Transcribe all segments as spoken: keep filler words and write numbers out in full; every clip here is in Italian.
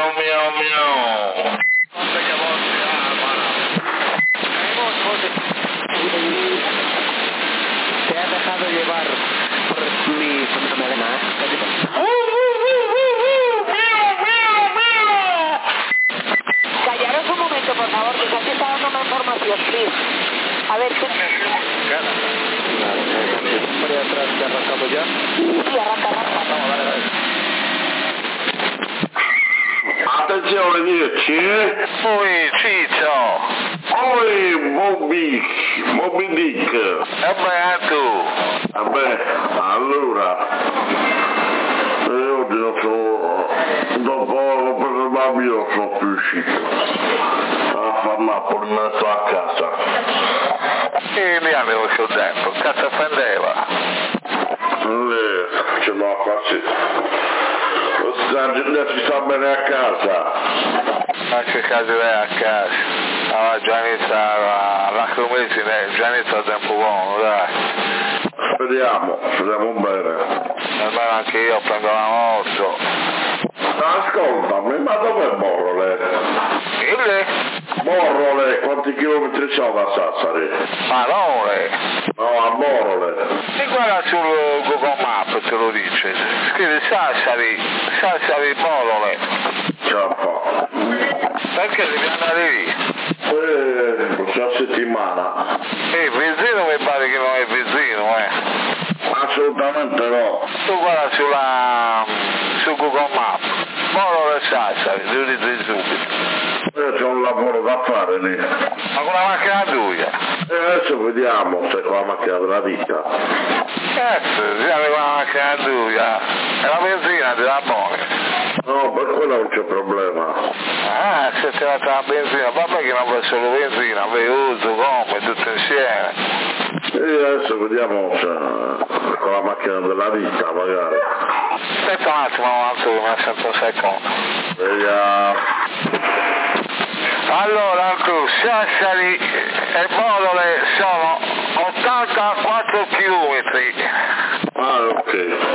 miau miau miau. Se ha dejado llevar por mi fenomenal. Callaros un momento, por favor, que aquí está dando una información, please. A ver, ¿qué? Por ahí atrás, ¿te arrancamos ya? Sí, arranca, arranca. Vamos, vale, vale. Attenzione dieci, eh? Oi, Ciccio. Oi, Moby, Moby Dick. E beato. Vabbè, allora, eh, oggi non sono, dopo l'ho preso il bambino, non sono più uscito. A far Napoli, me ne sto a casa. E mi avevo sul tempo, cazzo prendeva. Le, ce l'ho quasi. Sta, ci sta bene a casa. Ma che caso è a casa? Allora già inizia la, la cromesi, già inizia il tempo buono, dai. Speriamo, speriamo bene. Almeno anche io prendo la moto. Ascoltami, ma dov'è Borrole? Il? Borrole, quanti chilometri sono da Sassari? Parole. No, a Borrole. E guarda sul Google Maps te lo dice. Scrivi Sassari, Sassari Borole. Ciao. Perché devi andare lì? Eh, prossima settimana. Eh, Visino mi pare che non è Visino, eh. Assolutamente no. Tu guarda sulla, su Google Maps, Borole Sassari, li utilizzi subito. Io c'ho un lavoro da fare lì. Ma con la macchina tua? E adesso vediamo se con la macchina della vita. Cazzo, si arriva con la macchina tua. E la benzina te la pone. No, per quello non c'è problema. Ah, se ti va la benzina, vabbè che non va solo benzina, vai uso, gomme, tutto insieme. E adesso vediamo se con la macchina della vita magari. Aspetta un attimo, avanzo che mi ha sento secondo. Vediamo. Allora, tu, Sassari e Borole sono ottantaquattro chilometri. Ah, ok.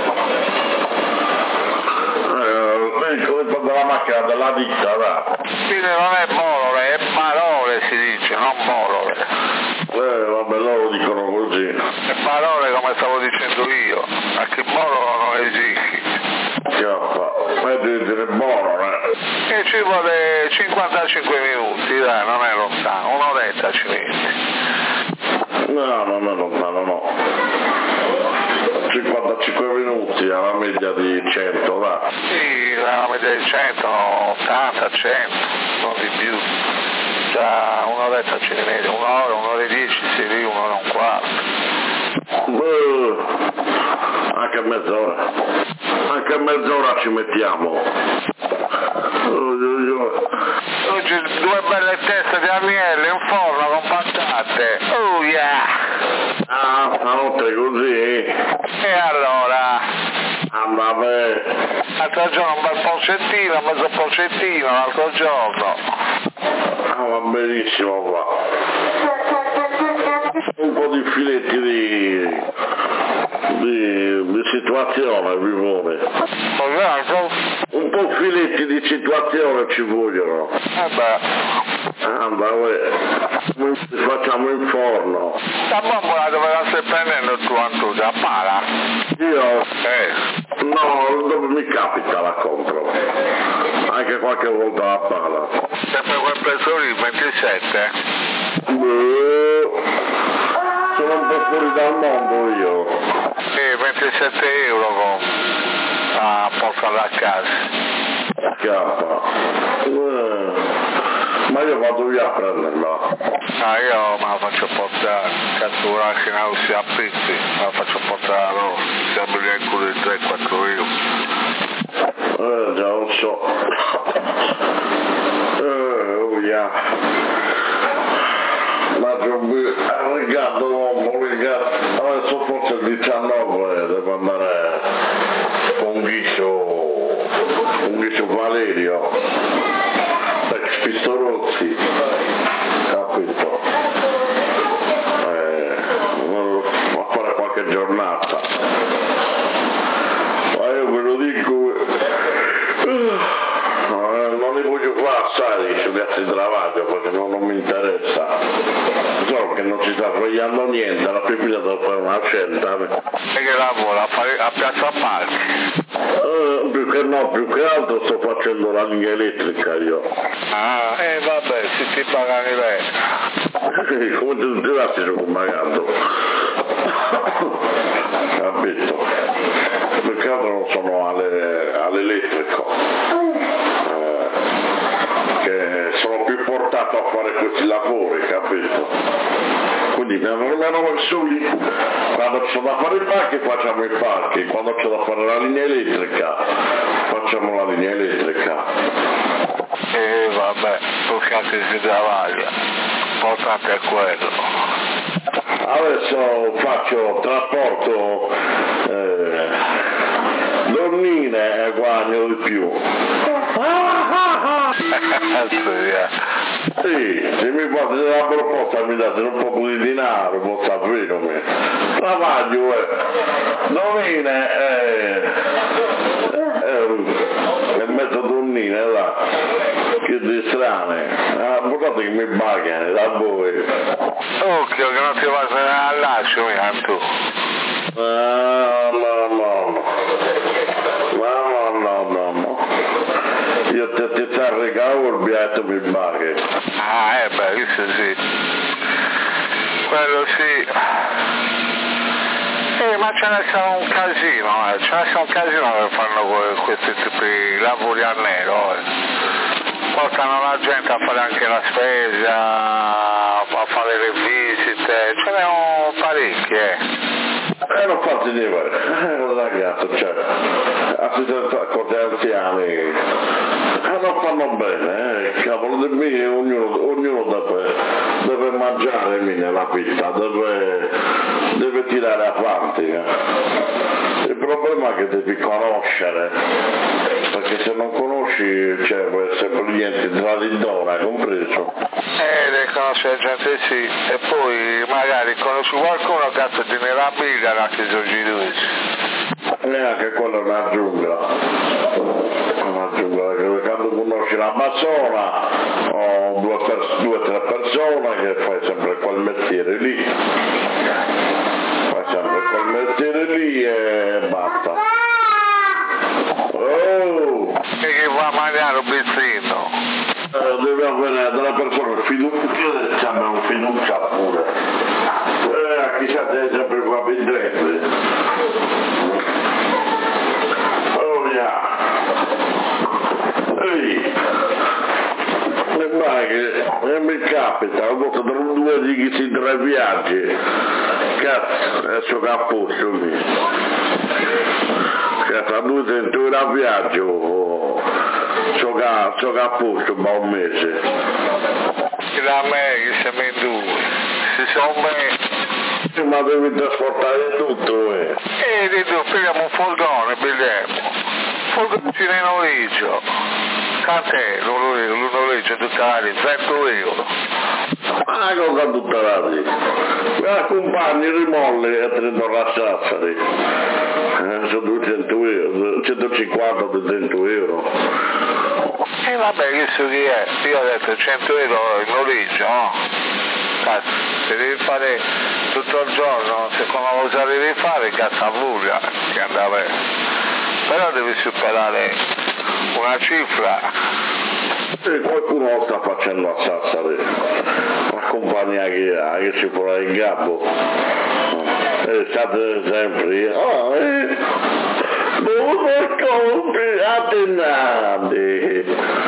Eh, come per la macchina della vita, va. Quindi non è Borole, è Parole si dice, non Borole. Eh, vabbè, loro dicono così. È Parole come stavo dicendo io, perché Borolo non esiste. Chiappa, ma devi dire buono, eh. E ci vuole cinquantacinque minuti, dai, non è lontano, un'oretta ci metti. No, non è lontano, no. cinquantacinque minuti alla media di cento, va. Sì, la media di cento, ottanta, cento, non di più. Già un'oretta ci metti, un'ora, un'ora e dieci, sì, lì, un'ora e un quarto. Beh, anche mezz'ora. Anche mezz'ora ci mettiamo. Oggi due belle teste di agnelli in forno con patate. Oh yeah! Ah, stanotte così? E allora? Ah, vabbè. L'altro giorno un bel porcettino, mezzo porcettino, l'altro giorno. Ah, va benissimo qua. Un po' di filetti di... di, di situazione vi vuole. Un po' filetti di situazione ci vogliono. Eh beh. Ah, vabbè. Facciamo in forno. La bombola dove la stai prendendo tu, Antuccia? A Pala? Io? Eh. No, dove mi capita la compro. Anche qualche volta la pala. Sempre quel prezzo lì, ventisette? Beh, sono un po' fuori dal mondo io. Sì, ventisette euro con a portare a casa. Chiappa. Eh, ma io vado via a prenderla. Ah, io me la faccio portare, cazzo una che non si appitti, me la faccio portare a loro, siamo lì in culo di tre quattro euro. Eh, già lo so. Eh, oh yeah. Ma il gatto, l'uomo, il gatto, adesso forse il diciannove devo andare con Ghiscio, con Ghiscio Valerio, ex Pistorozzi, capito? Eh, a fare qualche giornata. Ma io ve lo dico, eh, non sta svegliando niente, la pipita da fare una scelta. E che lavora? A, fare, a Piazza Parchi? Uh, più che no, più che altro sto facendo la linea elettrica io. Ah, e eh, vabbè, si ti pagano lei. Come ti dirassi sto pagando? Capito? Perché altro non sono alle, all'elettrico. Eh, che sono più portato a fare questi lavori, capito? Quindi mi hanno messo lì, quando c'è da fare i parchi facciamo i parchi, quando c'è da fare la linea elettrica facciamo la linea elettrica. E vabbè, tocca che si travaglia, l'importante è quello. Adesso faccio trasporto eh, donnine e guadagno di più. Sì, se mi fate la proposta mi date un po' di denaro, può sapere. Travaglio eh. Donnine eh, eh, e mezzo donnine là, che di strane. Ah, guardate che mi pagano da voi. Occhio che non ti va a lascio mi tu. Ah, no, no, no, no, no, no, no. Io ti ti ti regalo il biglietto mi paghi. Ah, eh beh, questo sì. Quello sì. Eh, ma ce ne sta un casino, eh. Ce ne sta un casino che fanno questi tipi di lavori a nero, eh. Portano la gente a fare anche la spesa, a fare le visite, ce ne ho parecchie. Eh. Eh, non fate niente, eh, ragazzo, cioè, assistente cose anziani, eh, non fanno bene, eh, cavolo di me, ognuno, ognuno deve, deve mangiare nella vita, deve, deve tirare avanti, eh. Il problema è che devi conoscere, perché se non conosci, cioè, può essere per niente traditora, compreso. Eh, le conosci la gente sì, e poi magari conosci qualcuno che ha di nella biglia anche se oggi lui. Neanche quella è una giungla. Una giungla, perché quando conosci la Amazzona o due o tre persone che fai sempre quel mestiere lì. Fai sempre quel mestiere lì e basta. Oh! E che va a mangiare un bizzino? Eh, deve avere delle persone fiducia, sembra un fiducia pure. Eh, chissà te sempre qua vendrete. Oh yeah. Ehi. E vai che e mi capita, ho fatto tra due di chi si tre viaggi. Cazzo, adesso che a posto lì. Cazzo, a due cent'ora a viaggio. So che, so che a posto, ma un mese. Da me che siamo in due, si sono me. Ma devi trasportare tutto, eh. E di tu, prendiamo un furgone, prendiamo. Furgone in noleggio. Quant'è un noleggio tutta la lì? cento euro. Ah, cosa tutta la lì? Mi accompagni, rimolle e te ne do la Sassari. Eh, sono duecento euro, centocinquanta duecento euro. E vabbè, questo chi è? Io ho detto cento euro il noleggio, no? Cazzo, se devi fare tutto il giorno, secondo cosa devi fare, cazzo a voglia che andava. Però devi superare una cifra. E qualcuno lo sta facendo a Sassari. La compagnia che ha, che si può in gabbo. E state sempre, oh, eh, dove compri a tenante?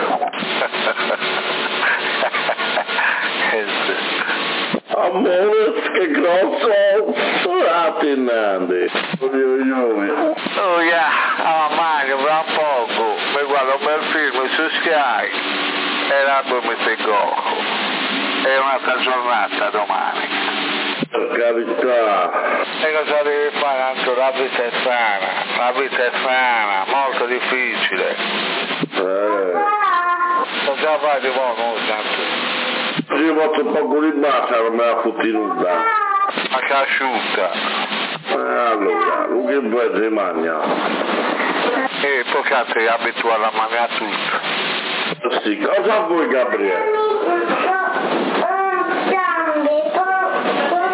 Amore, che grosso a tenante. Oh yeah, ah, mangia, fra poco, mi guardo un bel film su Sky e l'album mi si gioco. È un'altra giornata domani. Per carità. E cosa devi fare? Anche la vita è strana, la vita è strana, molto difficile. Eh. Cosa fai di buono, non santo? Ci ho fatto un po' di bassa, non me la fotti nulla. Ma che asciutta. Eh, allora, lui che vuoi si mangia? E poi che sei abituato a mangiare tutto. Sì, cosa vuoi Gabriele?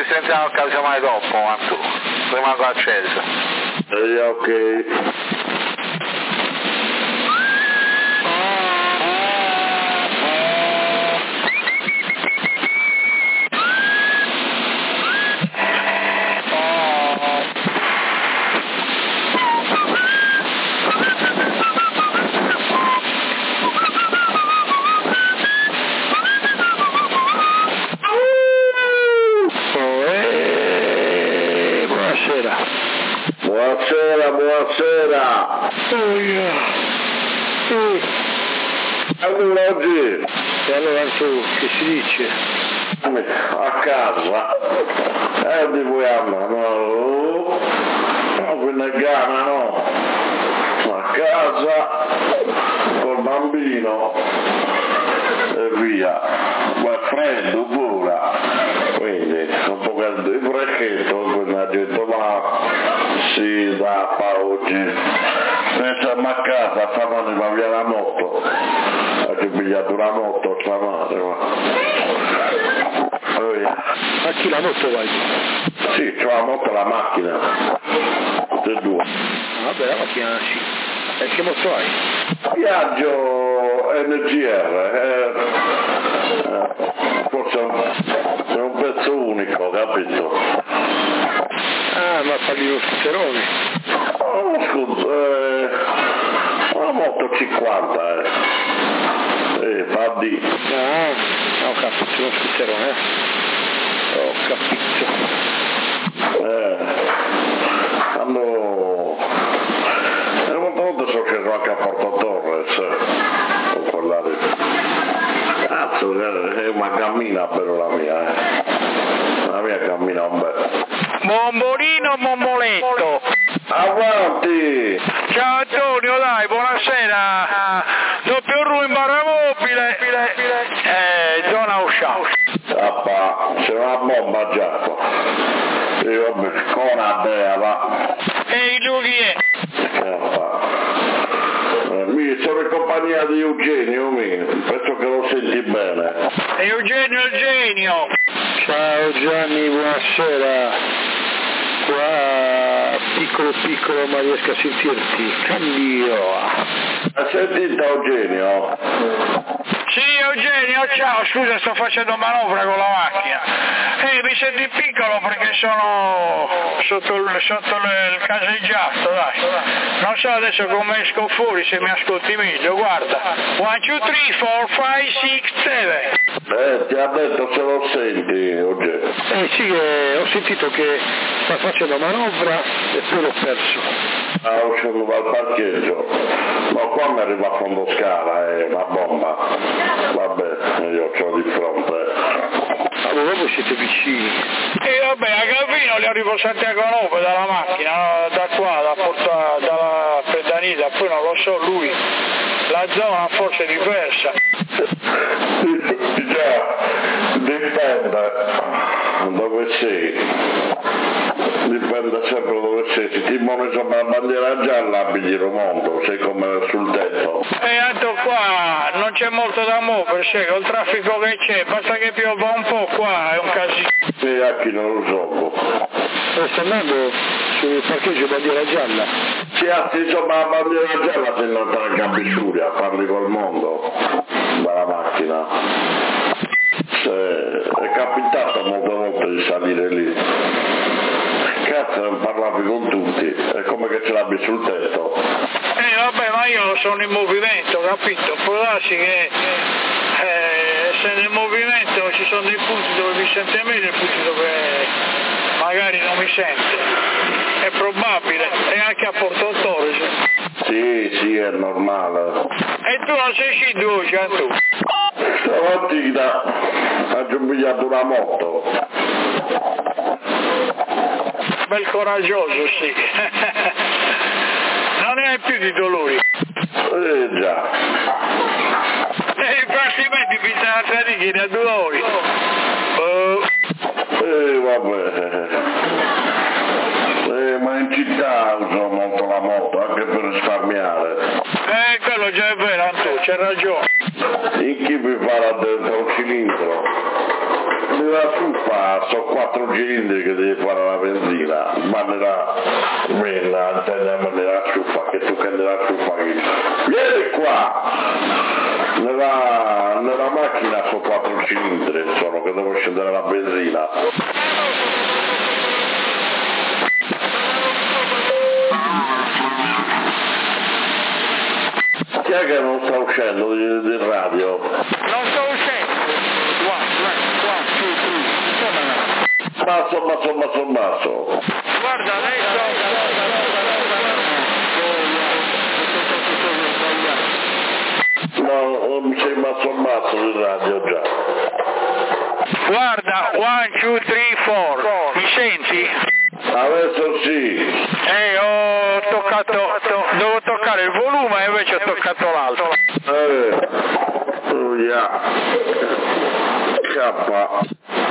ci sentiamo casomai dopo, Antù. Rimango acceso. Eh, ok. Buonasera, buonasera. Oh, yeah. Mm. Allora oggi E allora tu, che si dice? a casa, eh di vuoi andare, no? No, quella gana no, a casa col bambino e via, ma è freddo pure, quindi un po' di freschetto, quindi ha detto ma si dà fa oggi, pensiamo a casa, stamane va via la moto, ha pigliato la moto stamane, ma... Oh, yeah. A chi la moto vai? Sì, c'ho la moto e la macchina, tutte e due. Ah, vabbè, la macchina sì. E che moto hai? Viaggio N G R, eh, eh, forse è un, è un pezzo unico, capito? Ah, ma parli di scooterone? Oh, scusa, eh, una moto cinquanta, eh. Eh, fa di. Ah, ho capito, uno scooterone, eh? Ho capito. Eh, hanno... E una volta sono sceso anche a Porto Torres, eh, con quella di... Cazzo, è una cammina però la mia, eh. La mia cammina un bel... Mombolino Mommoletto. Avanti! Ciao Antonio, dai, buonasera. Doppio ru in barra mobile. Eh, zona Oscia. Appa, c'è una bomba già qua. E vabbè, con una bea, va. Ehi, lui chi è? Appa. Eh, mi sono in compagnia di Eugenio, mi. Penso che lo senti bene. Eugenio Eugenio. Ciao Gianni, buonasera. Qua piccolo piccolo ma riesco a sentirti. Cambio. Hai sentito Eugenio? Sì, Eugenio, ciao, scusa, sto facendo manovra con la macchina. Eh, mi senti piccolo perché sono sotto il, sotto il caseggiato, dai. Non so adesso come esco fuori, se mi ascolti meglio, guarda. one, two, three, four, five, six, seven. Eh, ti ha detto se lo senti, Eugenio. Eh sì, eh, ho sentito che sta facendo manovra e poi l'ho perso. Ah, uscendo dal parcheggio. Ma qua mi arriva a fondo scala, è una bomba. Vabbè, io ce l'ho di fronte. Allora voi siete vicini. E vabbè, a Calvino li arrivo a Santiago Nove dalla macchina, no? Da qua, da Porta, dalla Pedanita, poi non lo so lui. La zona forse è diversa. Già, dipende dove sei. Dipende sempre dove sei. Se ti muovi sopra la bandiera gialla abiti il mondo, sei come sul tetto. E tanto qua non c'è molto da muovere, sai, col traffico che c'è, basta che piova un po' qua, è un casino. E a chi non lo so. Eh, sto andando sul parcheggio bandiera gialla. Si alzi sopra la bandiera gialla se non te la cambi Giulia, parli col mondo dalla macchina. Se è capitato molte volte di salire lì. Cazzo, non parlavi con tutti, è come che ce l'abbia sul tetto. Eh vabbè, ma io sono in movimento, capito? Può darsi che eh, essendo in movimento ci sono dei punti dove mi sente meglio e punti dove magari non mi sente. È probabile, e anche a Porto Torres. Sì, sì, è normale. E tu non sei sceso oggi, tu? Stamattina ha pigliato una moto. Bel coraggioso, sì. Non ne hai più di dolori. Eh già. E infatti metti bisogna salire da dolori. Oh. Eh vabbè. Eh, ma in città uso molto la moto, anche per risparmiare. Eh, quello già è vero, Antu, c'è ragione. In chi mi farà dentro un cilindro? la ciuffa, sono quattro cilindri che devi fare la benzina, ma nella mena, nella ciuffa, che tu che nella ciuffa che... Vieni qua! Nella, nella macchina sono quattro cilindri, sono che devo scendere la benzina. Chi è che non sta uscendo di, di radio? Non sto uscendo. Basso, basso, basso, basso. Guarda, adesso... No, mi sei basso, basso di radio già. Guarda, one, two, three, four. Mi senti? Adesso sì. Eh, ho toccato... To, devo toccare il volume e invece ho toccato l'altro. Eh, oh yeah. K.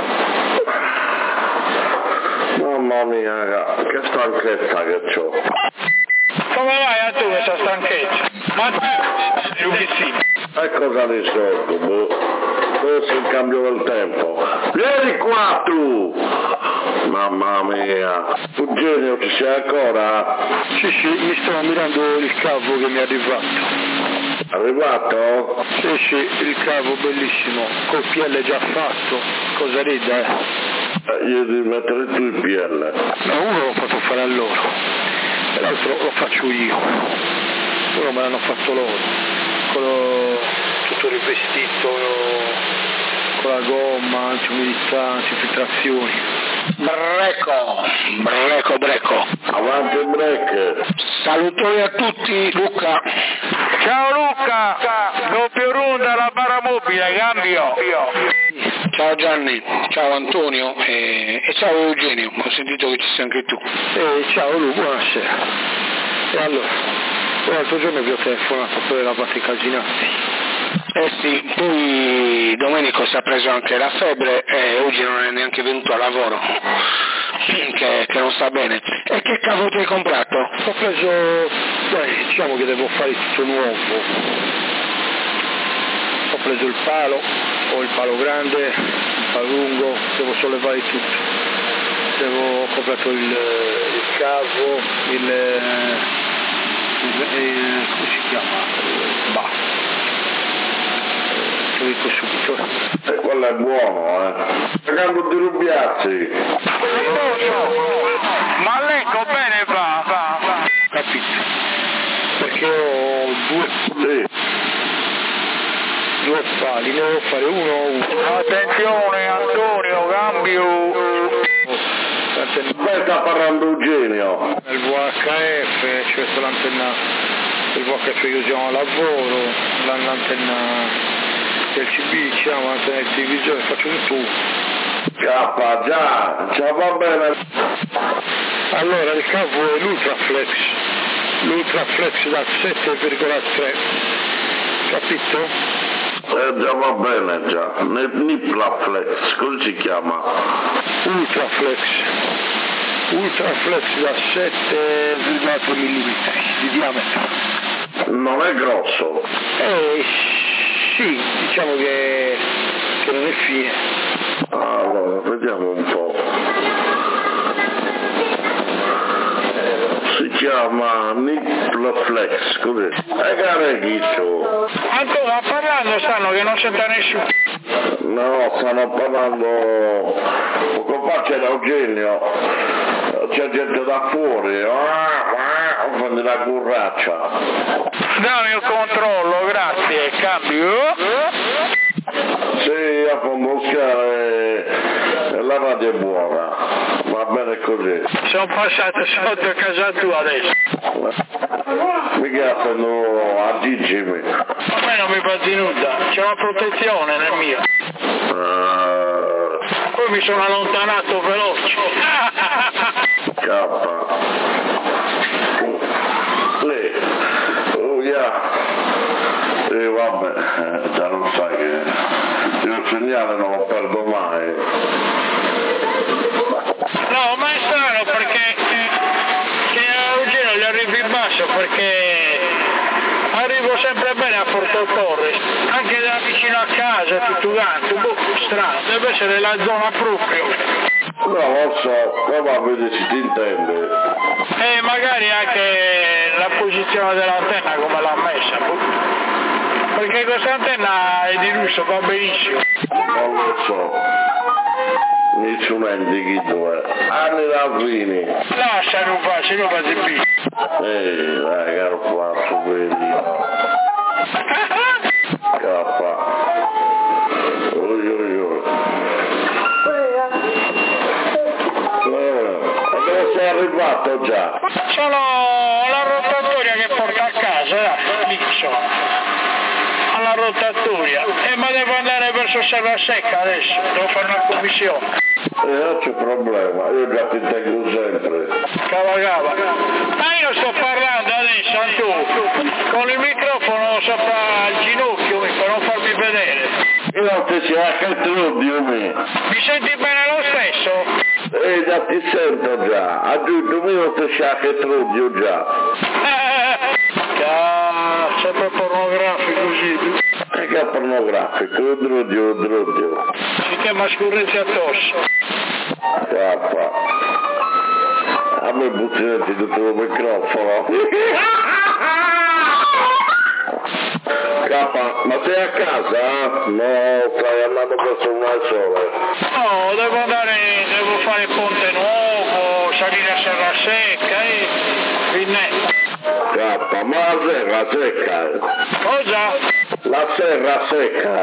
Mamma mia, che stanchezza che c'ho. Come vai a tu questa stanchezza? Ma tu sì. E cosa ne so, boh. Questo è il cambio del tempo. Vieni qua tu! Mamma mia. Eugenio, ci sei ancora? Sì, sì, mi stavo mirando il cavo che mi è arrivato. Arrivato? Sì, sì, il cavo bellissimo, col P L già fatto. Cosa rida, eh? Eh, io devi mettere tu il P L. No, uno l'ho fatto fare a loro, e l'altro lo faccio io. Uno me l'hanno fatto loro, con lo, tutto rivestito, con la gomma, antiumidità, antifiltrazioni. Breco, breco, breco. Avanti il break. Salutoni a tutti, Luca. Ciao Luca, doppio ronda alla barra mobile, cambio. Ciao Gianni, ciao Antonio e, e ciao Eugenio, ho sentito che ci sei anche tu. E ciao Lu, buonasera. E allora, l'altro giorno vi ho telefonato per eravate casinati. Eh sì, poi Domenico si è preso anche la febbre e oggi non è neanche venuto a lavoro, che, che non sta bene. E che cavolo ti hai comprato? Ho preso, dai, diciamo che devo fare tutto nuovo. Ho preso il palo, ho il palo grande, il palo lungo, devo sollevare tutto. Devo, ho comprato il, il cavo, il, il, il, come si chiama? Bah. Lo dico subito. E quello è buono, eh. Pagando di rubiazzi. Ma leggo bene va, va, va. Capito? Perché ho due, Sì. due pali, ne devo fare uno o uno. Attenzione Antonio, cambio. Poi sta parlando Eugenio. Il V H F, cioè l'antenna, il V H F che usiamo a lavoro, l'antenna del C B, diciamo, l'antenna del televisore, faccio tutto uno. Cappa, già, già va bene. Allora il cavo è l'Ultraflex, l'Ultraflex da sette virgola tre, capito? Eh, già va bene, già. Niplaflex, così si chiama. Ultraflex, Ultraflex da sette virgola tre millimetri di diametro. Non è grosso. Eh sì, diciamo che, che non è fine. Allora, vediamo un po'. Si chiama Niplaflex, così. E carecchiccio. Antonio, ma parlando stanno che non senta nessuno. No, stanno parlando. Poco fa c'era Eugenio. C'è gente da fuori. Prendi la curraccia. Dammi il controllo, grazie, cambio. Sì, a Fomboscare la radio è buona, va bene così. Sono passato sotto casa tua adesso. Mica sono a Gigi. A me non mi fatti nulla, c'è una protezione nel mio. Uh, Poi mi sono allontanato veloce. K. Lì. Oh yeah. E vabbè, già non sai che io il segnale non lo perdo mai. No, ma è strano perché che a Eugenio gli arrivi in basso perché arrivo sempre bene a Porto Torres, anche da vicino a casa, tutto quanto, boh, strano, deve essere la zona proprio. No, non so, prova a vedere se ti intende. E magari anche la posizione dell'antenna come l'ha messa, boh. Perché questa antenna è di lusso, va benissimo. Non lo so. Nessuno indichi dove. Anni da fine. Lascia non fa, se non fa di più. Ehi, dai, caro fatto, vedi. Cappa. Oi, oi, oi. E dove sei arrivato già? Sono alla rotatoria che porta a casa, dai, lì sono. Alla rotatoria. E ma devo andare verso Serra Secca adesso, devo fare una commissione. E non c'è problema, io già ti tengo sempre. Cava cava. Ma io sto parlando adesso, Antu, con il microfono sopra il ginocchio per non farmi vedere. Io non ti sia anche tu, Dio mio. Mi senti bene lo stesso? E già ti sento già, aggiunto mio non ti sia anche tu, Dio già. Cazzo, sempre pornografico così. E che pornografico, oddio, oddio. Si chiama scurrizia addosso. Cappa. A me butti tutto il microfono. Cappa, ma sei a casa? No, stai andando verso il sole. No, devo andare, devo fare Ponte Nuovo, salire a Serra Secca e Vinnetto. Cappa, ma la serra secca. Cosa? La serra secca.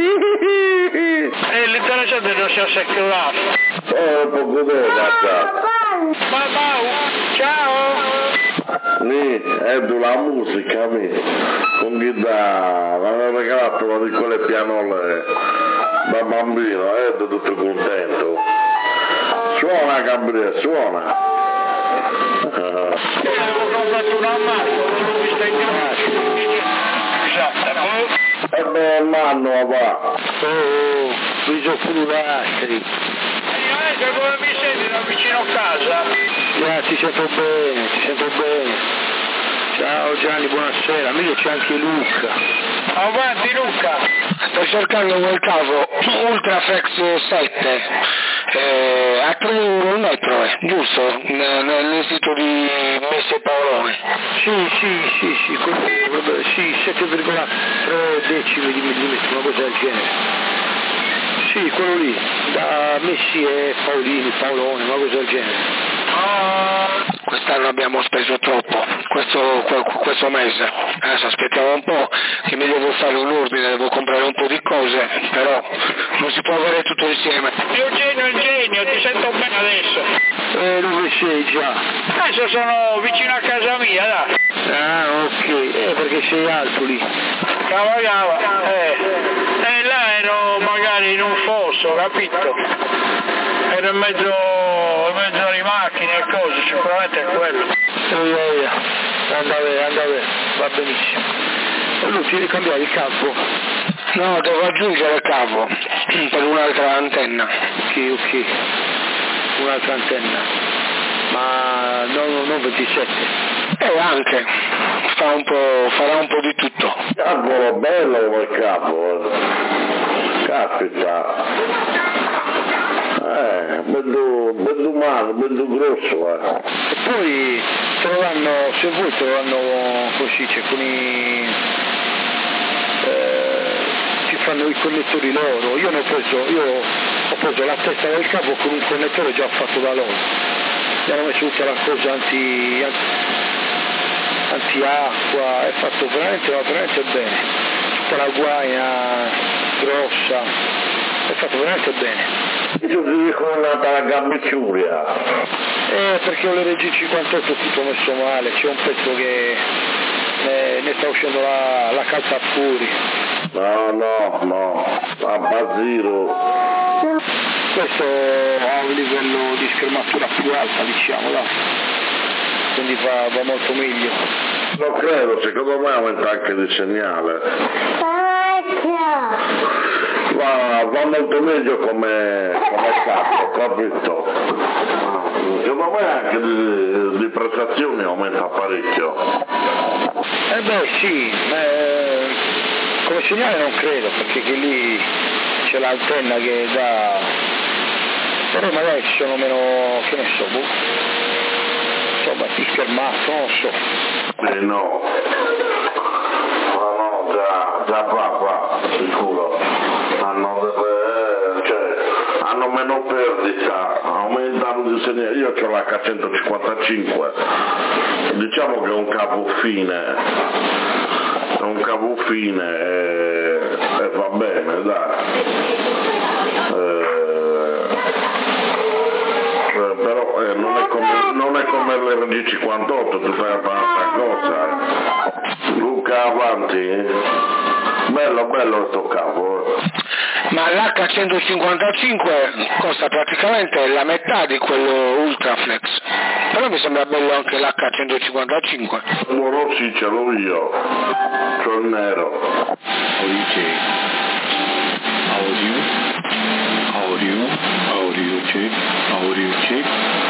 E l'interessante non si è seccato. Oh, poco d'ora. Mamma, ciao! Lì, è la musica, mi. Con chitarra, mi hanno regalato una di quelle pianole da bambino, e ero tutto contento. Suona, Gabriele, suona. Io avevo comprato una macchina, non mi stai chiamando. Esatto. E beh, manno, va. Oh, viso frulastri. Io come mi senti da vicino a casa? Già, ti sento bene, ti sento bene. Ciao Gianni, buonasera. Amico, c'è anche Luca. Avanti Luca. Sto cercando quel cavo Ultraflex sette eh, a tre euro il metro, eh, giusto? N- nell'istituto di Messi e Paolone. Sì, sì, sì, sì, quello, sì, sette virgola tre decimi di millimetro, una cosa del genere. Sì, quello lì, da Messi e Paolini, Paolone, una cosa del genere. Quest'anno abbiamo speso troppo, questo, questo mese, adesso aspettiamo un po' che mi devo fare un ordine, devo comprare un po' di cose, però non si può avere tutto insieme. Eugenio, Eugenio, ti sento bene adesso. Eh, dove sei già? Adesso sono vicino a casa mia, dai. Ah, ok, eh, perché sei alto lì. Cava, cava, eh. E là ero magari in un fosso, capito? Ero in mezzo, in mezzo alle macchine e cose, sicuramente è quello. Eh, eh, anda a vedere, anda a vedere, va benissimo. E lui ti devi cambiare il capo? No, devo aggiungere il cavo per un'altra antenna. Ok, ok, un'altra antenna. Ma non, non ventisette. Eh, anche, fa un po', farà un po' di tutto. Cavolo, bello quel capo. Caspita. Eh, bello, bello umano, bello grosso, eh. E poi te lo danno, se vuoi te lo danno, come si dice, con i... Eh, ti fanno i connettori loro. Io ne ho preso, io ho preso la testa del capo con un connettore già fatto da loro. Mi hanno messo tutta la cosa anti, anti, anti-acqua, è fatto veramente, va veramente bene. Tutta la guaina grossa, è fatto veramente bene. Io ti dico una dalla gambicciuria. Eh, perché ho le Regi cinquantotto tutto messo male, c'è un pezzo che ne, ne sta uscendo la, la calza fuori. No, no, no, a Basiro. Questo ha un livello di schermatura più alta, diciamo, dai. Quindi va, va molto meglio. Non credo, secondo me aumenta anche il segnale. Va, va molto meglio come, come capo, capito? Secondo me anche di, di prestazione informazioni aumenta parecchio. Eh beh sì, eh, come segnale non credo, perché che lì c'è l'antenna che dà, però magari ci sono meno, che ne so, boh, insomma più schermato, non lo so. Eh no, ma no, già, già qua, qua, sicuro, hanno delle, cioè, hanno meno perdita, aumentano di segnale. Io ho l'H centocinquantacinque, diciamo che è un cavo fine, è un cavo fine e, e va bene, dai. Eh, eh, però eh, non è come, non è come l'R G cinquantotto, tu fai un'altra cosa. Eh. Luca, avanti. Bello, bello sto cavo. Ma l'H centocinquantacinque costa praticamente la metà di quello Ultraflex, però mi sembra bello anche l'H centocinquantacinque. Buono sì, ce l'ho io, c'ho il nero. Audio, audio, audio, audio check, audio check.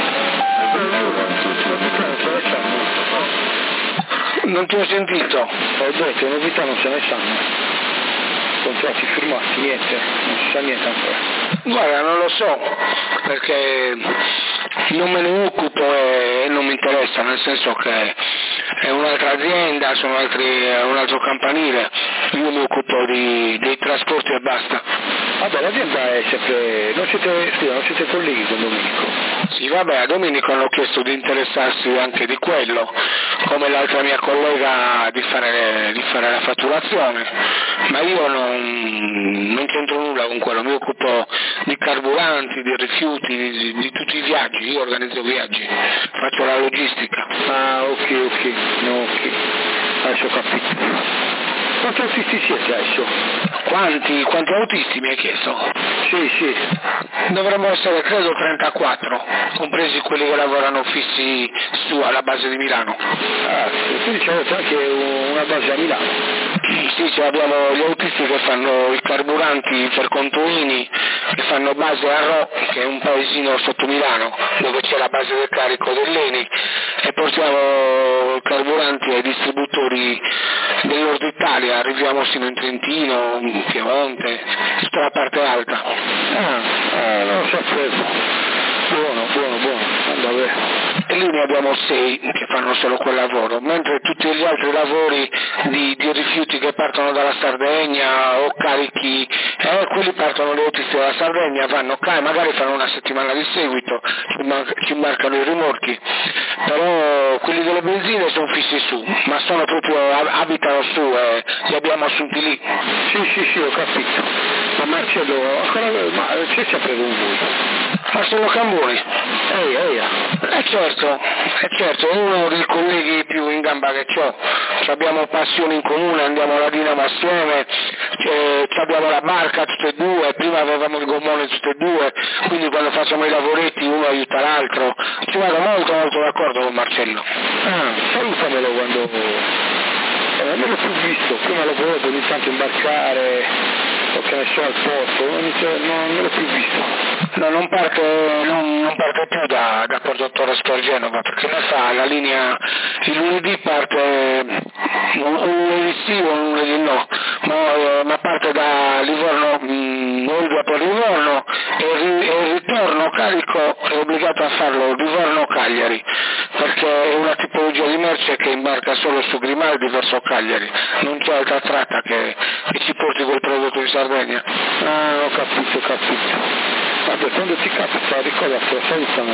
Non ti ho sentito, ho detto, novità non se ne sanno. Contratti firmati, niente, non si sa niente ancora. Guarda, non lo so, perché non me ne occupo e non mi interessa, nel senso che è un'altra azienda, sono altri, è un altro campanile, io mi occupo di, dei trasporti e basta. Vabbè, l'azienda è sempre, non siete, scusa, non siete colleghi con Domenico? Sì, vabbè, a Domenico hanno chiesto di interessarsi anche di quello, come l'altra mia collega di fare, di fare la fatturazione, ma io non, non c'entro nulla con quello, mi occupo di carburanti, di rifiuti, di, di tutti i viaggi, io organizzo viaggi, faccio la logistica. Ah, ok, ok, no, ok, adesso ho capito. Quanti autisti siete adesso? Quanti? Quanti autisti mi hai chiesto? Sì, sì. Dovremmo essere credo trentaquattro, compresi quelli che lavorano fissi su alla base di Milano. Ah, quindi c'è anche una base a Milano. Sì, cioè abbiamo gli autisti che fanno i carburanti per Contuini, che fanno base a Ro, che è un paesino sotto Milano, dove c'è la base del carico dell'Eni, e portiamo carburanti ai distributori del nord Italia, arriviamo sino in Trentino, in Piemonte, tutta la parte alta. Ah, eh, non lo sapevo. Buono, buono, buono, vabbè. E lì ne abbiamo sei che fanno solo quel lavoro, mentre tutti gli altri lavori di, di rifiuti che partono dalla Sardegna o carichi, eh, quelli partono gli autisti dalla Sardegna, vanno qua e magari fanno una settimana di seguito, ci, man- ci imbarcano i rimorchi, però quelli delle benzine sono fissi su, ma sono proprio, abitano su e li abbiamo assunti lì. Sì, sì, sì, ho capito. Ma Marcello, ancora, ma c'è sempre con voi? Marcello Camboni. Ehi, ehi. Eh certo, eh certo, è uno dei colleghi più in gamba che ho. Abbiamo passioni in comune, andiamo alla Dinamo assieme, eh, abbiamo la barca tutte e due, prima avevamo il gommone tutte e due, quindi quando facciamo i lavoretti uno aiuta l'altro. Ci vado molto molto d'accordo con Marcello. Ah, salutamelo quando... Eh, non l'ho più visto, prima lo volevo ogni tanto imbarcare, o che ne so al porto, non, non, non l'ho più visto. No, non parte, non, non parte più da, da Porto Torres per Genova, perché lei fa la linea, il lunedì parte, un lunedì sì o un lunedì no, ma, ma parte da Livorno, mh, Olbia per Livorno, e il, e il ritorno carico è obbligato a farlo Livorno-Cagliari, perché è una tipologia di merce che imbarca solo su Grimaldi verso Cagliari, non c'è altra tratta che, che ci porti quel prodotto in Sardegna. Ah, ho capito, ho capito. Vabbè, quando ti capita, ricordatelo, salutamelo,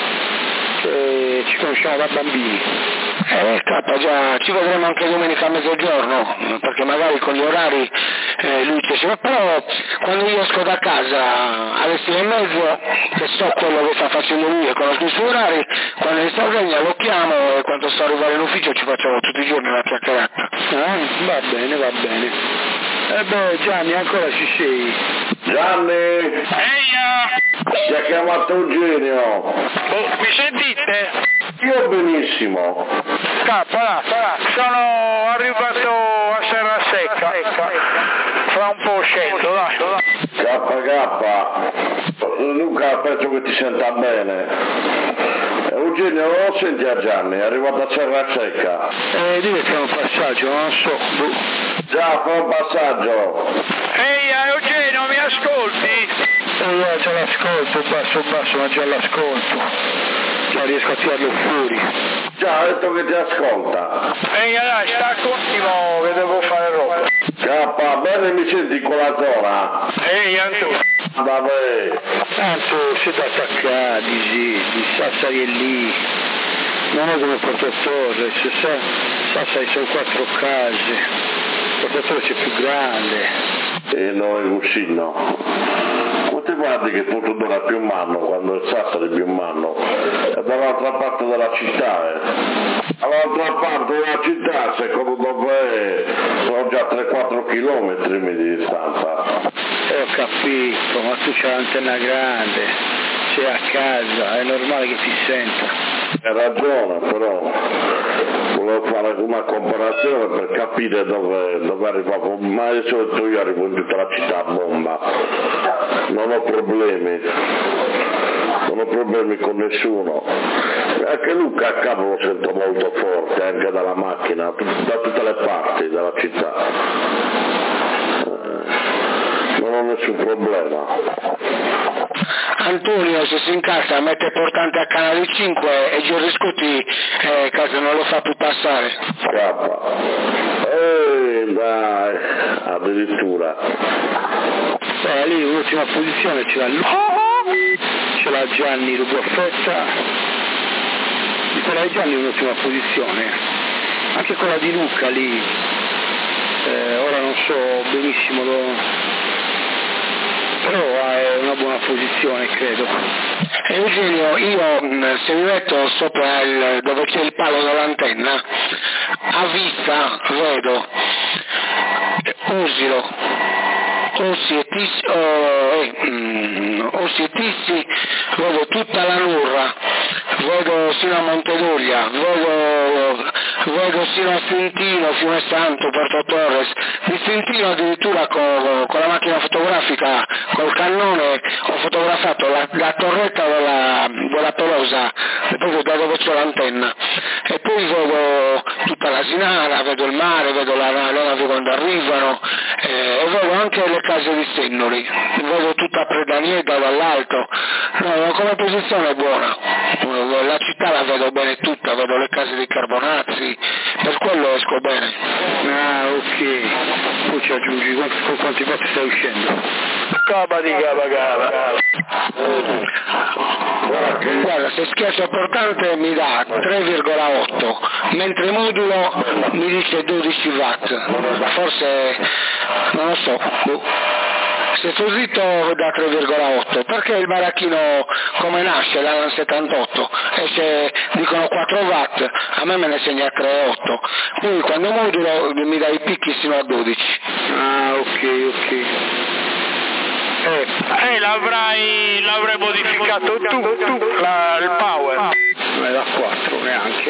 che ci conosciamo da bambini. Eh, cappa già, ci vedremo anche domenica a mezzogiorno, perché magari con gli orari eh, lui piace, però quando io esco da casa alle sei e mezzo, che so quello che sta facendo lui e conosco i suoi orari, quando è in Sardegna lo chiamo e quando sto arrivando in ufficio ci facciamo tutti i giorni una chiacchierata. Ah, va bene, va bene. Eh beh, Gianni, ancora ci sei? Gianni! Eia! Ti ha chiamato Eugenio! Oh, mi sentite? Io benissimo! Scappa, là, là. Sono arrivato a Serra Secca, fra un po' scendo, dai. K K! Luca, penso che ti senta bene. Eugenio, non lo senti a Gianni, è arrivato a Serra Secca. Eh, deve fare un passaggio, non so. Già, fa un passaggio. Ehi, Eugenio, mi ascolti? Eh, già l'ascolto, basso, basso, ma già l'ascolto. Già riesco a tirarlo fuori. Già, ha detto che ti ascolta. Ehi, dai, stacca un attimo che devo fare roba. Cappa, bene mi senti con la zona? Ehi, Antonio. Vabbè. Tanto siete attaccati, sì, di Sassari è lì. Non è come Porto Torres, sa, Sassari sono quattro case. Porto Torres è più grande. E noi così no. Quante guardi che tutto dura più manno quando è Sassari più manno? È dall'altra parte della città, eh. Dall'altra parte della città, secondo dove sono già tre quattro chilometri di distanza. Eh, ho capito, ma tu c'hai l'antenna grande, sei a casa, è normale che ti senta. Hai ragione, però volevo fare una comparazione per capire dove, dove arrivavo, ma di solito io arrivo in tutta la città a bomba, non ho problemi, non ho problemi con nessuno. Anche Luca a capo lo sento molto forte, anche dalla macchina, da tutte le parti della città. Eh, non ho nessun problema. Antonio se si incassa mette portante a canale cinque e Giorgio Scotti eh, caso non lo fa più passare. Scappa. Ehi dai, addirittura. Eh, lì l'ultima posizione ce l'ha lui, ce l'ha Gianni Ruboffetta, quella di Gianni è un'ultima posizione, anche quella di Luca lì, eh, ora non so benissimo dove. Però è una buona posizione, credo. Eugenio, io se mi metto sopra il, dove c'è il palo dell'antenna, a vista vedo Usilo, Ossi e Tissi, oh, eh, mm, Ossi e Tissi, vedo tutta la Lurra, vedo sino a Montedoria, vedo, vedo sino a Stintino, Fiume Santo, Porto Torres, di Stintino addirittura con, con la macchina fotografica, col cannone, ho fotografato la, la torretta della, della Pelosa, proprio da dove c'è l'antenna, e poi vedo tutta l'Asinara, vedo il mare, vedo la, le navi quando arrivano, eh, e vedo anche le case di Sennoli, vedo tutta Predanieta dall'alto, no, come posizione è buona, la città la vedo bene tutta, vedo le case di Carbonazzi, per quello esco bene. Ah, ok, poi ci aggiungi con quanti volte stai uscendo? Capa di capa capa. Guarda, se schiaccio portante mi dà tre virgola otto, mentre modulo mi dice dodici watt, forse non lo so, se sto zitto da tre virgola otto, perché il baracchino come nasce l'Alan settantotto e se dicono quattro watt a me me ne segna tre virgola otto, poi quando modulo mi dà i picchi sino a dodici. Ah, ok, ok. Eh, eh l'avrai, l'avrai modificato tu, tu la, il power. Non è da quattro neanche.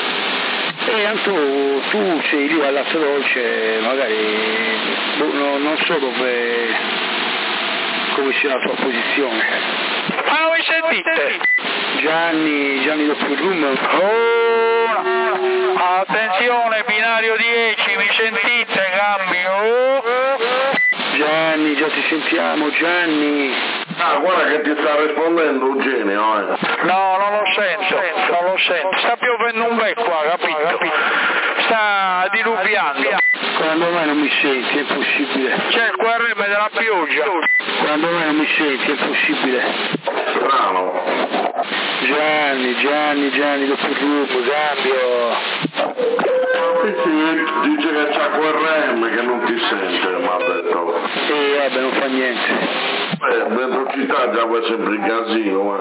E Anto, tu sei lì all'Alto Dolce, magari no, non so dove, come sia la tua posizione. Ma non mi sentite? Gianni, Gianni doppio room. Oh, attenzione, binario dieci, mi sentite? Cambio. Oh. Gianni, già ti sentiamo, Gianni. Ah, guarda che ti sta rispondendo Eugenio, eh. No, non lo sento, non lo sento. Sta piovendo un bel qua, capito? Sta diluviando. Quando mai non mi senti, è impossibile. C'è il Q R M della pioggia. Quando mai non mi senti, è impossibile. Strano. Gianni, Gianni, Gianni, dopo il gruppo, Gambio. Sì, sì, dice che c'ha Q R M che non ti sente, mi ha detto. E vabbè, non fa niente. Eh, dentro città già va sempre in casino,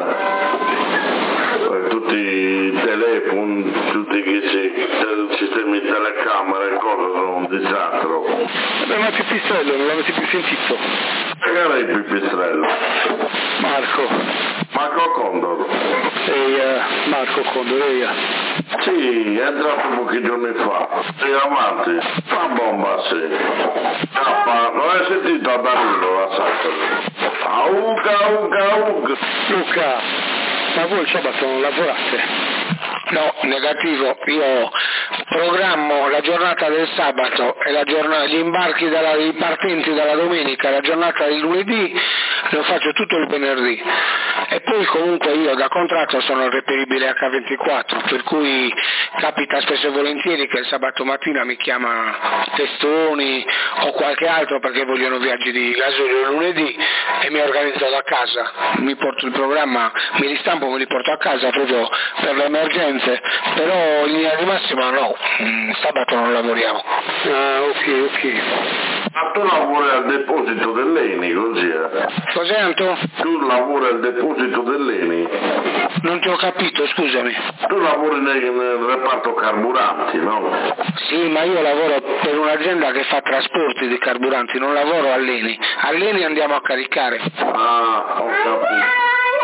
eh. Tutti i telefoni, tutti i sistemi di telecamere e cose sono un disastro. Vabbè, ma il pipistrello, non l'avete più sentito? Che era il pipistrello? Marco. Marco Condor. Ehi, uh, Marco Condor, ehi. Sì, è entrato pochi giorni fa. Sì, avanti. Fa bomba, sì. Cappa, non hai sentito a Danilo, la Sassari? Auga, auga, auga. Luca, Ma voi il sabato non lavorate? No, negativo, io programmo la giornata del sabato e la giornata, gli imbarchi dalla, i partenti dalla domenica, la giornata del lunedì, lo faccio tutto il venerdì e poi comunque io da contratto sono reperibile acca ventiquattro, per cui capita spesso e volentieri che il sabato mattina mi chiama Testoni o qualche altro perché vogliono viaggi di gasolio il lunedì e mi organizzo da casa, mi porto il programma, mi ristampo, me li porto a casa proprio per le emergenze, però in linea di massima no, sabato non lavoriamo. Ah, ok, ok. Ma tu lavori al deposito dell'E N I, così è? Cos'è Anto? Tu lavori al deposito dell'E N I? Non ti ho capito, scusami. Tu lavori nel, nel reparto carburanti, no? Sì, ma io lavoro per un'azienda che fa trasporti di carburanti, non lavoro all'E N I. All'E N I andiamo a caricare. Ah, ho capito.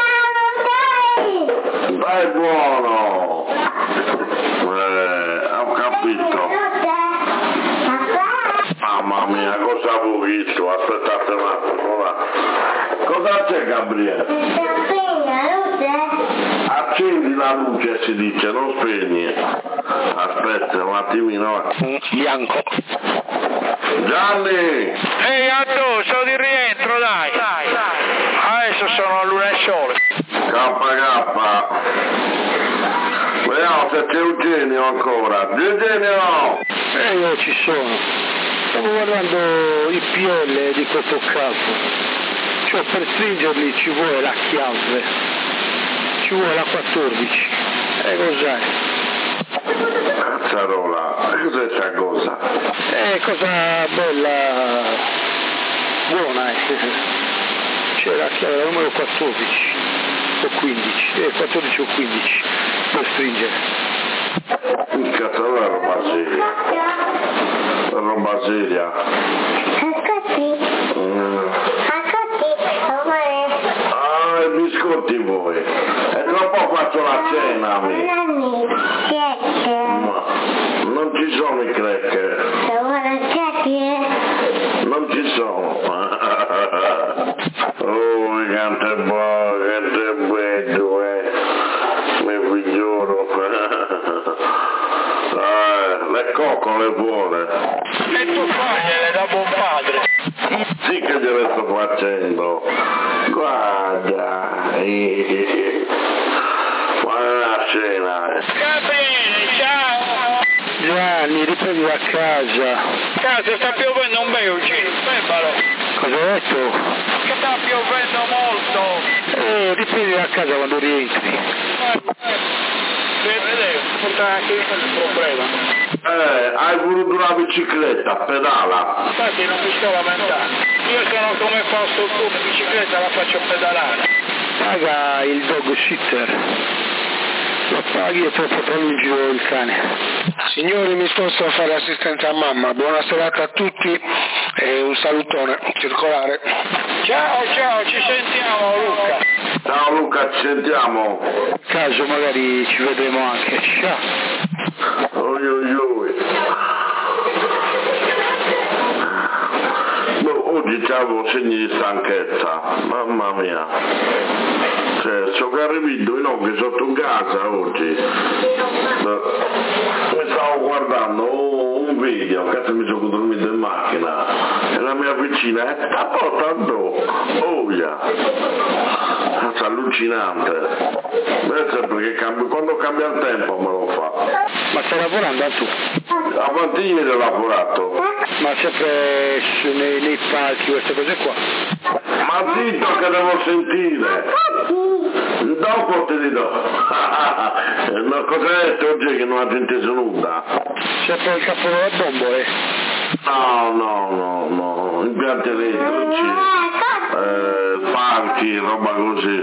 Dai, buono! Eh, ho capito. Mamma mia, cosa avevo visto? Aspettate un attimo, va. Cosa c'è, Gabriele? Accendi la luce, si dice, non spegni. Aspetta un attimino. Bianco. Gianni! Ehi Anto, sono di rientro, dai! Adesso sono a luna e sole. K K. Vediamo se c'è Eugenio ancora. Eugenio! Eh, io ci sono. Stavo guardando i P L di questo caso. Cioè per stringerli ci vuole la chiave. Ci vuole la quattordici. E cos'è? Cazzarola, cos'è sta cosa? È cosa bella, buona, eh. C'è la chiave, la numero quattordici o quindici, eh, quattordici o quindici per stringere. Cazzarola è roba seria. Roba seria. Mm. Ah, i biscotti voi. E tra un po' faccio la cena, amico. Ma non ci sono i cracker. Non ci sono. Oh, quanto è buono, quanto è bello, eh. Mi figliolo. Ah, le coccole buone. E tu fagliele da buon padre. Sì che gliele sto facendo. Guarda. Buona cena. Gabriele, ciao! Gianni, riprendi a casa. Casa sta piovendo un bel Eugenio, fermalo. Cosa hai detto? Che sta piovendo molto. Eh, riprendi a casa quando rientri. Vedete, porta anche io il problema. Eh, hai voluto una bicicletta, pedala. Infatti non mi sto lamentando. Io sono come posto tu, la bicicletta la faccio pedalare. Paga il dog sitter. Lo paghi e troppo prolungi il cane. Signori, mi sposto a fare assistenza a mamma. Buona serata a tutti e un salutone circolare. Ciao, ciao, ci sentiamo Luca. Ciao Luca, ci sentiamo. Caso magari ci vedremo anche. Ciao. Oi, oi, oi. Boh, oggi c'avevo segni di stanchezza, mamma mia. Cioè, so che arrivito in occhi sotto casa oggi. Mi stavo guardando un video, cazzo mi sono dormito in macchina e la mia vicina è sta portando oia. Cazzo allucinante. Adesso perché cambio, quando cambia il tempo me lo fa. Ma stai lavorando tu? Avanti ieri ho lavorato. Ma sempre nei, nei parchi, queste cose qua? Ma zitto che devo sentire. Dopo ti dirò. Ma cosa hai detto oggi che non ha inteso nulla? Sempre il capo delle bombole? No, no, no, no. Impianti elettrici, eh, parchi, roba così.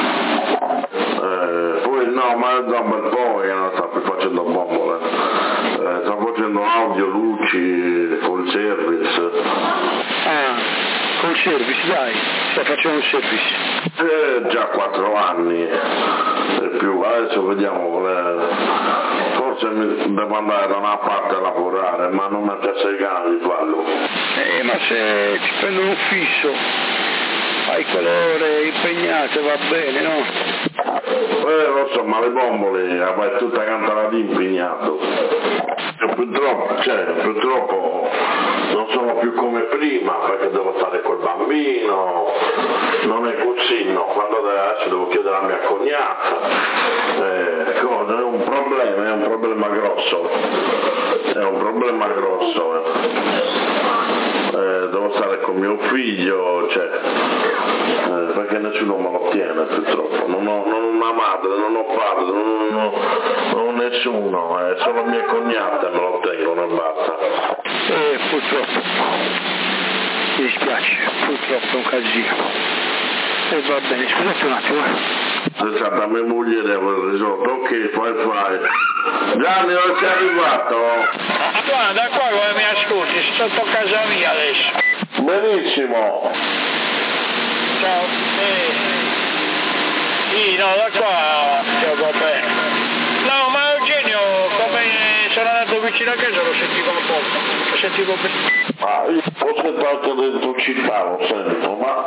Eh, poi no, ma da un bel po' che non sta più facendo bombole. Eh, sto facendo audio, luci, col service. Ah, col service, dai, stai facendo un service. Eh, già quattro anni e più, adesso vediamo, eh, forse mi devo andare da una parte a lavorare, ma non mi piace il cane di farlo. Eh, ma se ti prendono un fisso, fai quelle ore impegnate, va bene, no? Eh, lo so, ma le bombole, è tutta cantarata impegnato. E purtroppo, cioè, purtroppo non sono più come prima, perché devo stare col bambino, non è così, no, quando adesso devo chiedere alla mia cognata, eh, cosa, è un problema, è un problema grosso, è un problema grosso, eh. Eh, devo stare con mio figlio, cioè, eh, perché nessuno me lo tiene purtroppo, non ho, non ho una madre, non ho padre, non ho, non ho nessuno, eh, solo mie cognate me lo tengono e basta. Eh, purtroppo, mi dispiace, purtroppo è un casino. E eh, va bene, scusate un attimo. Se sa, da mia moglie devo aver risolto, ok, fai fai. Gianni, non sei arrivato? Guarda qua come mi ascolti, sto sotto casa mia adesso. Benissimo. Ciao. Eh. Sì, no, da qua cioè, va bene. No, ma Eugenio, come sono andato vicino a casa lo sentivo un po', lo sentivo bene. Ma io ho sentito anche dentro città, lo sento, ma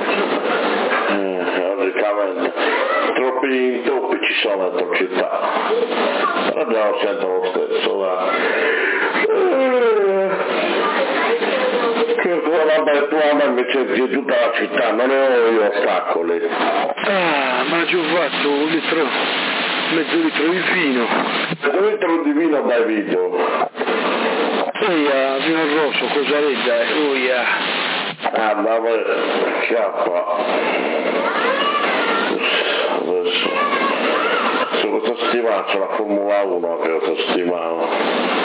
eh, logicamente troppi intoppi ci sono dentro città. Però già lo sento lo stesso, va. Vabbè, tu a me mi cerchi tutta la città, non ho io ostacoli. Ah, ma ci ho fatto un litro, mezzo litro di vino. Mezzo litro di vino dai video. Oia, vino rosso, cosa redda, eh, oia. Ah, vabbè, chiappa. Adesso, su questa settimana c'è la Formula uno che questa settimana.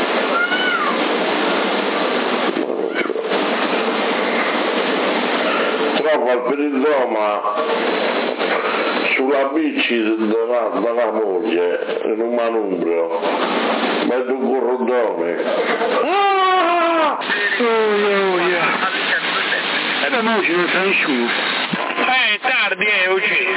Trovo al peridroma sulla bici della, della moglie in un manubrio, mezzo un corrodone. Ah! Oia, oia. E la moglie non sa nessuno. Eh, tardi, eh, Eugenio.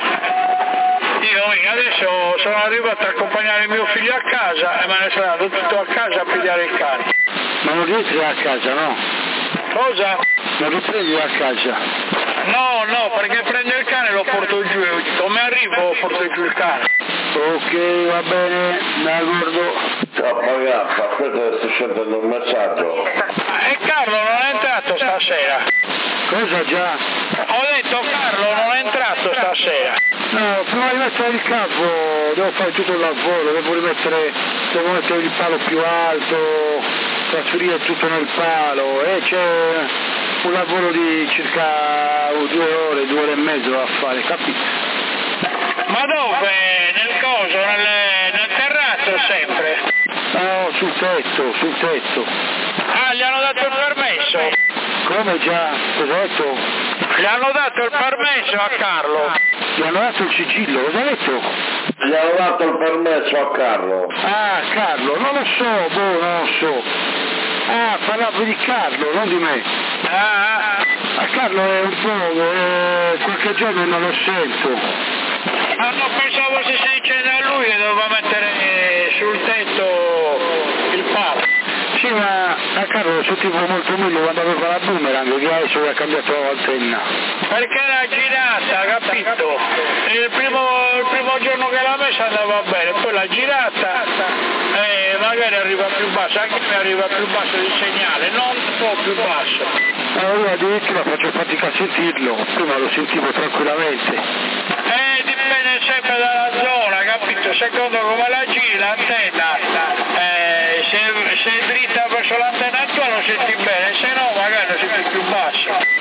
Io adesso sono arrivato a accompagnare mio figlio a casa e me ne sono andato tutto a casa a pigliare il cane. Ma non rientri a casa, no? Cosa? Non riprendi a casa? No, no, perché prendo il cane e lo porto giù. Come arrivo porto giù il cane. Ok, va bene, d'accordo. Ciao ragazzi, aspetta che sto sentendo un messaggio. E Carlo non è entrato stasera. Cosa già? Ho detto Carlo non è entrato stasera. No, prima di mettere il capo devo fare tutto il lavoro, devo rimettere, devo mettere il palo più alto, trasferire tutto nel palo e c'è un lavoro di circa due ore, due ore e mezzo da fare, capito? Ma dove? Nel coso, nel, nel terrazzo sempre? No, sul tetto, sul tetto. Ah, gli hanno dato il permesso? Come già? Cosa hai detto? Gli hanno dato il permesso a Carlo? Gli hanno dato il sigillo, cosa hai detto? Gli hanno dato il permesso a Carlo. Ah, Carlo, non lo so, boh, non lo so. Ah, parlavo di Carlo, non di me. Ah, ah Carlo è un po', eh, qualche giorno non lo sento. Ah, no, pensavo se si dicendo a lui che doveva mettere sul tetto il palo. Sì, ma a Carlo lo sentivo molto meglio quando aveva la boomerang, che adesso ha cambiato l'antenna. Perché era girata, capito? Il primo, il primo giorno che l'ha messa andava bene, poi l'ha girata e magari arriva più basso, anche a me arriva più basso il segnale, non un po' più basso. Allora addirittura faccio fatica a sentirlo, prima lo sentivo tranquillamente. Eh, dipende sempre dalla zona, capito? Secondo come la giri l'antenna, eh, se, se è dritta verso l'antenna tua lo senti bene, se no magari lo senti più basso.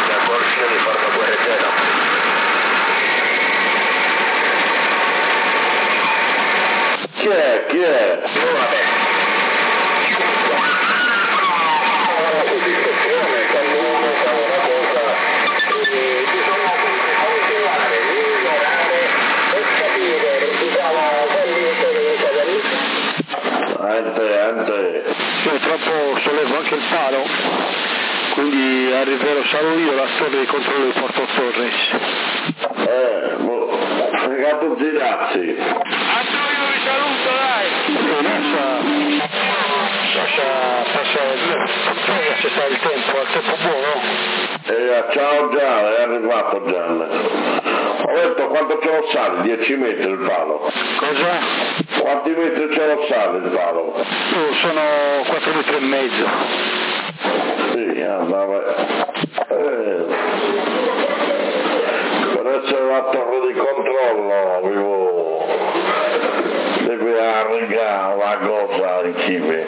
Chi è? Chi è? Ante, ante. Io troppo sollevo anche il palo, quindi al rivero sarò io la torre di controllo di Porto Torres. Eh, boh, fregato girazzi. Antonio vi saluto, dai! E lascia, lascia passare, provi a cessare il tempo, al tempo buono. Eh, ciao Gian, è arrivato Gian. Ho detto quanto ce lo sale? dieci metri il palo. Cosa? Quanti metri ce lo sale il palo? Oh, sono quattro metri e mezzo. Sì, andava. Eh, per essere una torre di controllo avevo deve arrivare una cosa in chive.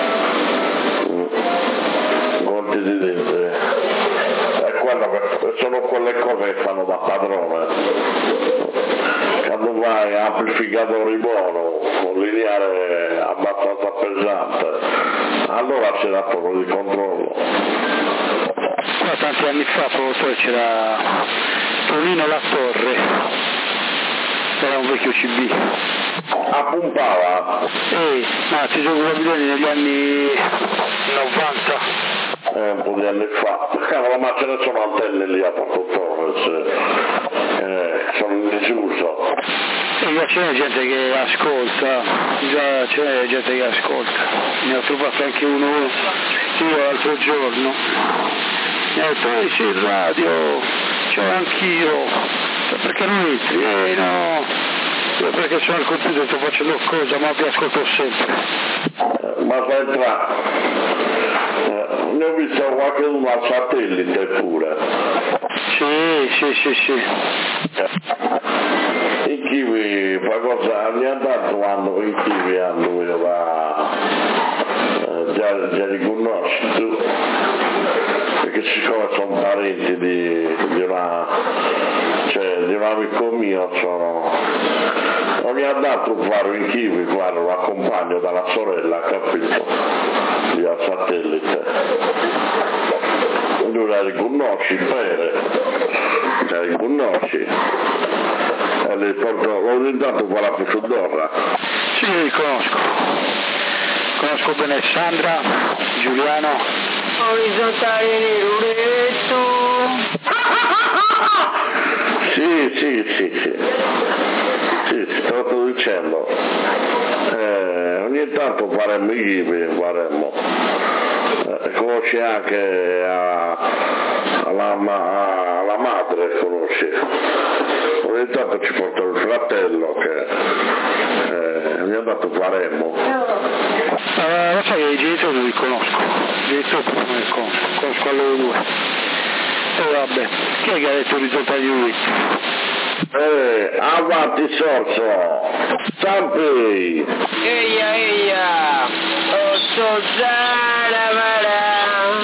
Conti di dente. È quello che sono quelle cose che fanno da padrone. Quando vai amplificatore buono, con lineare abbastanza pesante, allora c'è la torre di controllo. Qua tanti anni fa proprio c'era Tonino La Torre, era un vecchio C B. A Pumpava? Eh, ma ti gioco capitani negli anni novanta. Eh, un po' di anni fa. Cavolo, ma ce ne sono antenne lì a Porto Torres, eh, sono in disuso. E già c'è gente che ascolta, già c'è gente che ascolta. Ne ho trovato anche uno io l'altro giorno. Mi ha detto, eh sì, il radio, c'ho anch'io. Perché non entri? Eh no, io perché sono al computer sto facendo cosa, ma vi ascolto sempre. Eh, ma fa entrare. Eh, ne ho visto qualche uno al satellite pure. Sì, sì, sì, sì. In Kiwi, qualcosa mi ha dato quando in Kiwi hanno da eh, già, già li conosci tu, perché siccome sono parenti di, di una cioè di un amico mio sono non mi ha dato fare in Kiwi, guarda, lo accompagno dalla sorella, capito? Lì al satellite. Tu la riconosci, Pere? La riconosci? E le porto, l'ho intanto qua la Pesudorra. Sì, li conosco. Conosco bene Sandra, Giuliano. Orizzontale di Ruretto. Sì, sì, sì, sì. Sì, sì, te lo sto dicendo. Eh, ogni tanto faremmo i gibi, faremmo. Eh, conosci anche a, alla, alla madre, conosci. Ogni tanto ci porta il fratello che eh, mi ha dato faremmo. Uh, lo sai che i genitori non li conosco, i genitori non li conosco, conosco a loro due. E vabbè, chi è che ha detto orizzontali di lui? Eh, avanti sorso, Zampi! Eia, eia, Osso Zaravara.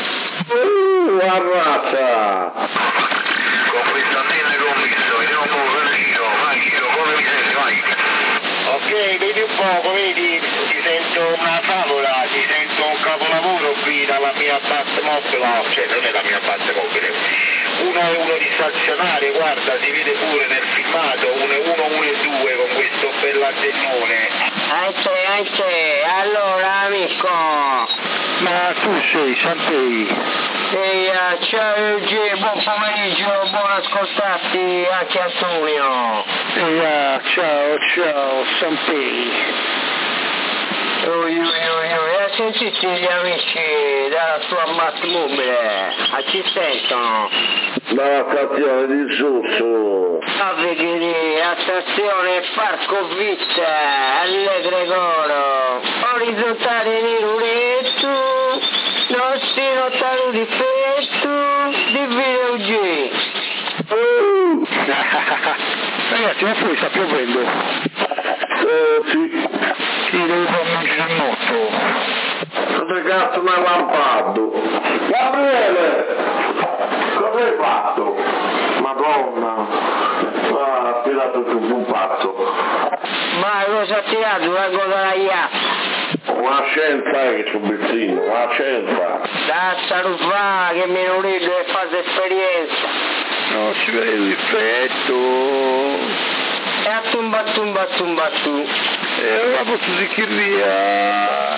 Uh, arrasa! Con questa antenne commesso, vediamo un po' velocito, vai Ciro, come mi senti, vai? Ok, vedi un poco, vedi, ti sento una favola, ti sento un capolavoro qui dalla mia base mobile, no, cioè non è la mia base mobile, uno e uno di stazionario, guarda, si vede pure nel filmato, uno e uno, uno e due con questo bell'antennone. Anche, anche, allora amico. Ma tu sei Sanpei. Eia, ciao Eugenio, buon pomeriggio, buon ascoltarti anche Antonio. Eia, ciao, ciao, Sanpei. Oi, oi, oi, oi, e sentite gli amici della tua base mobile, a ci sentono? Dalla stazione di Susso. A vedere, a stazione Parco Vita, Allegre Goro, orizzontale di Ruretto, nostri notari di petto, di Video G. Uh. Ragazzi, ma poi sta piovendo. Eh, sì. Sì, devo farmi il giornotto. Cosa cazzo mi ha lampato? Gabriele! Cosa hai fatto? Madonna! Ah, ha tirato giù un pazzo. Ma cosa ha tirato? Una cosa da iatta. Una scienza è che c'è un bizzino, una scienza. Cazzo lo fa che mi non rido e fate esperienza. No, ci vede il difetto. E a tumba tumba tumba tu. E allora posso zicchirria.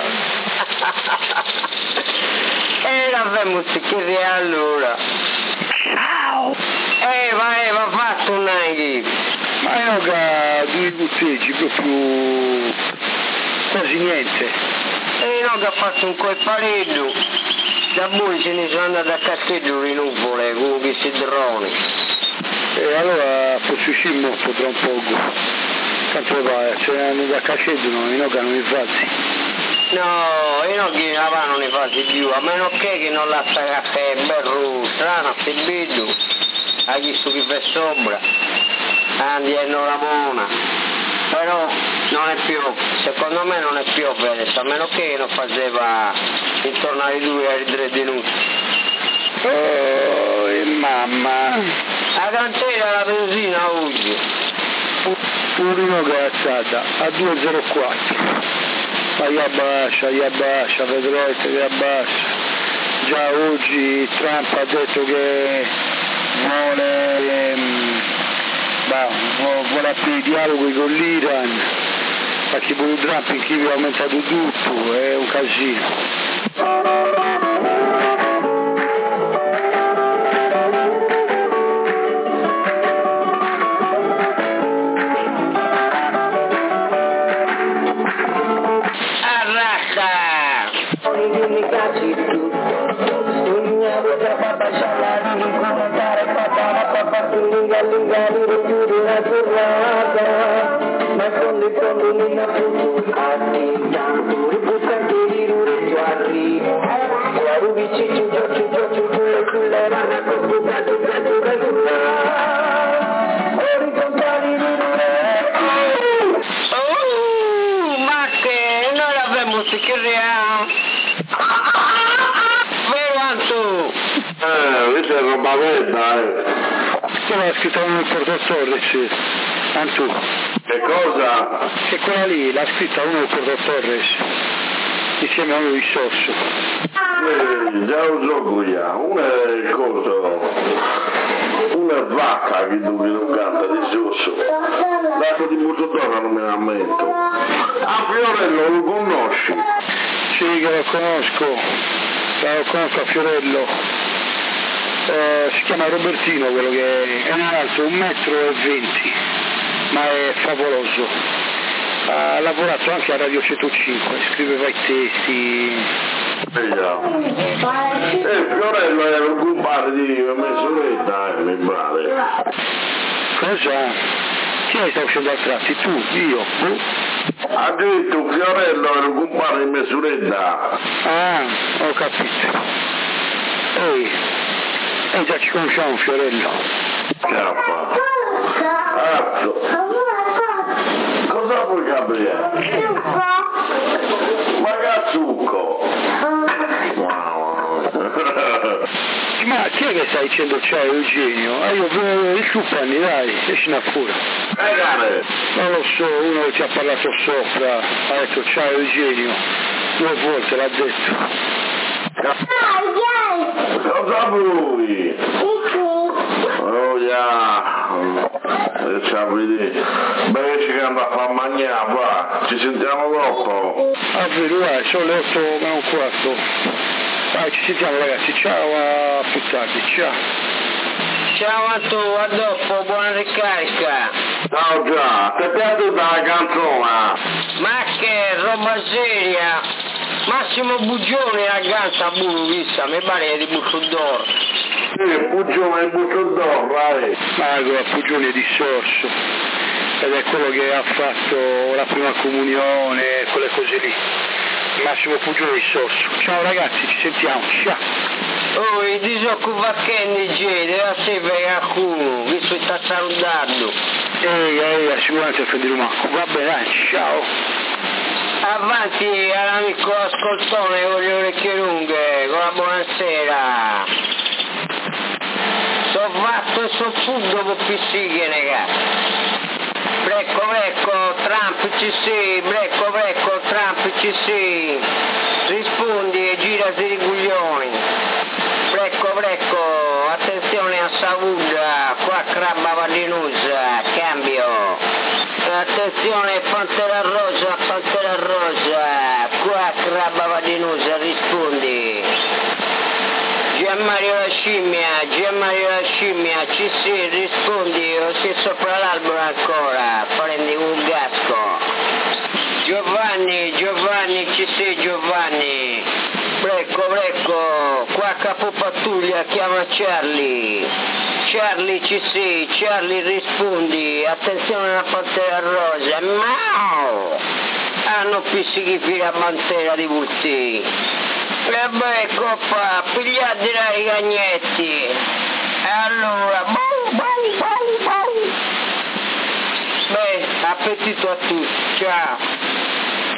E la fai zicchirria allora. Ciao. Eh, vai, va fatto un naghi. Ma io che due gutteggi proprio quasi niente. E no che ha fatto un colpareddo. Da voi se ne sono andati a cassetto le nuvole con questi droni. E allora posso molto tra un poco. Tanto va, se ne da cacedono, i noga non li fazzi. No, io non chi ne vanno ne fasi più, a meno che, che non la sta caffè bello strano, se vedo, a chi su chi fa sopra, andi e non la mona. Però non è più, secondo me non è più adesso, a meno che non faceva intorno ai due ai tre minuti. Oh, e mamma! La cantera la benzina oggi. Purino grazzata a due zero quattro. Ma gli abbascia, gli abbascia, vedrete che abbascia. Già oggi Trump ha detto che vuole, ehm, bah, vuole aprire i dialoghi con l'Iran, perché pure Trump in Kiev ha aumentato tutto, è un casino. Quella scritta uno del Porto Torres, Antù. Che cosa? Che quella lì l'ha scritta uno del Porto Torres, insieme a uno di Sosso. Eh, già lo so io, una è cosa, una vacca che tu che non canta di Sosso. L'altro di Buttottora non me la metto. Ah, Fiorello lo conosci? Sì, che lo conosco, lo conosco a Fiorello. Uh, si chiama Robertino, quello che è un alto un metro e venti, ma è favoloso. Ha lavorato anche a Radio centocinque, scriveva i testi. Eh, Fiorello era un compare di mia sorella, eh, mi pare. Cosa? Chi è che sta uscendo al tratti? Tu? Io? Boh. Ha detto Fiorello era un compare di mia sorella. Ah, ho capito. Ehi. E già ci conosciamo Fiorello. Cappa. Cazzo. Cosa vuoi Gabriele? Ma cazzucco. Ma chi è che sta dicendo ciao Eugenio? Ah, io vedo i ciuppani, dai, esci fuori. Eh, non lo so, uno che ti ha parlato sopra, ha detto ciao Eugenio, due volte l'ha detto. Cosa vuoi? Oh yeah, ciao vedi, beh ci andiamo a far mangiare, va, ci sentiamo dopo. Ah vero, dai, sono le otto meno un quarto. Dai, ci sentiamo ragazzi, ciao, a più tardi, ciao. Ciao a tu, a dopo, buona ricarica. Ciao già, ti è piaciuta la canzone? Ma che roba seria. Massimo Bugione ragazza bulu vista, mi pare di Bucciodor. Sì, Bugione e Bucciodor, vai. Mago, Bugione di Sorso. Ed è quello che ha fatto la prima comunione, quelle cose lì. Massimo Bugione di Sorso. Ciao ragazzi, ci sentiamo, ciao. Oh, i disoccupati deve essere qualcuno, visto che sta salutando. Ehi, ehi, sicuramente è di Roma. Va bene, dai, ciao. Avanti all'amico ascoltone con le orecchie lunghe, con la buonasera. So fatto e so food dopo pissighe, ragazzi. Brecco, brecco, Trump ci sei, brecco, brecco, Trump ci sei. Rispondi e girati di guglioni. Brecco, brecco, attenzione a Savuda, qua crabba vallinosa, cambio. Attenzione, Pantera Rosa, Pantera Rosa, qua crabba vallinosa, rispondi. Gianmario la scimmia, Gianmario la scimmia, ci sei, rispondi, o sei sopra l'albero ancora, prendi un gasco. Giovanni, Giovanni, ci sei Giovanni, brecco, brecco, qua capo pattuglia chiama Charlie. Charlie ci sei, Charlie rispondi, attenzione alla pantera rosa, mau! Hanno pizzichi fila pantera di butti. E beh, coppa, pigliati dai cagnetti. E allora, bau, bau, bau, bau. Beh, appetito a tutti, ciao.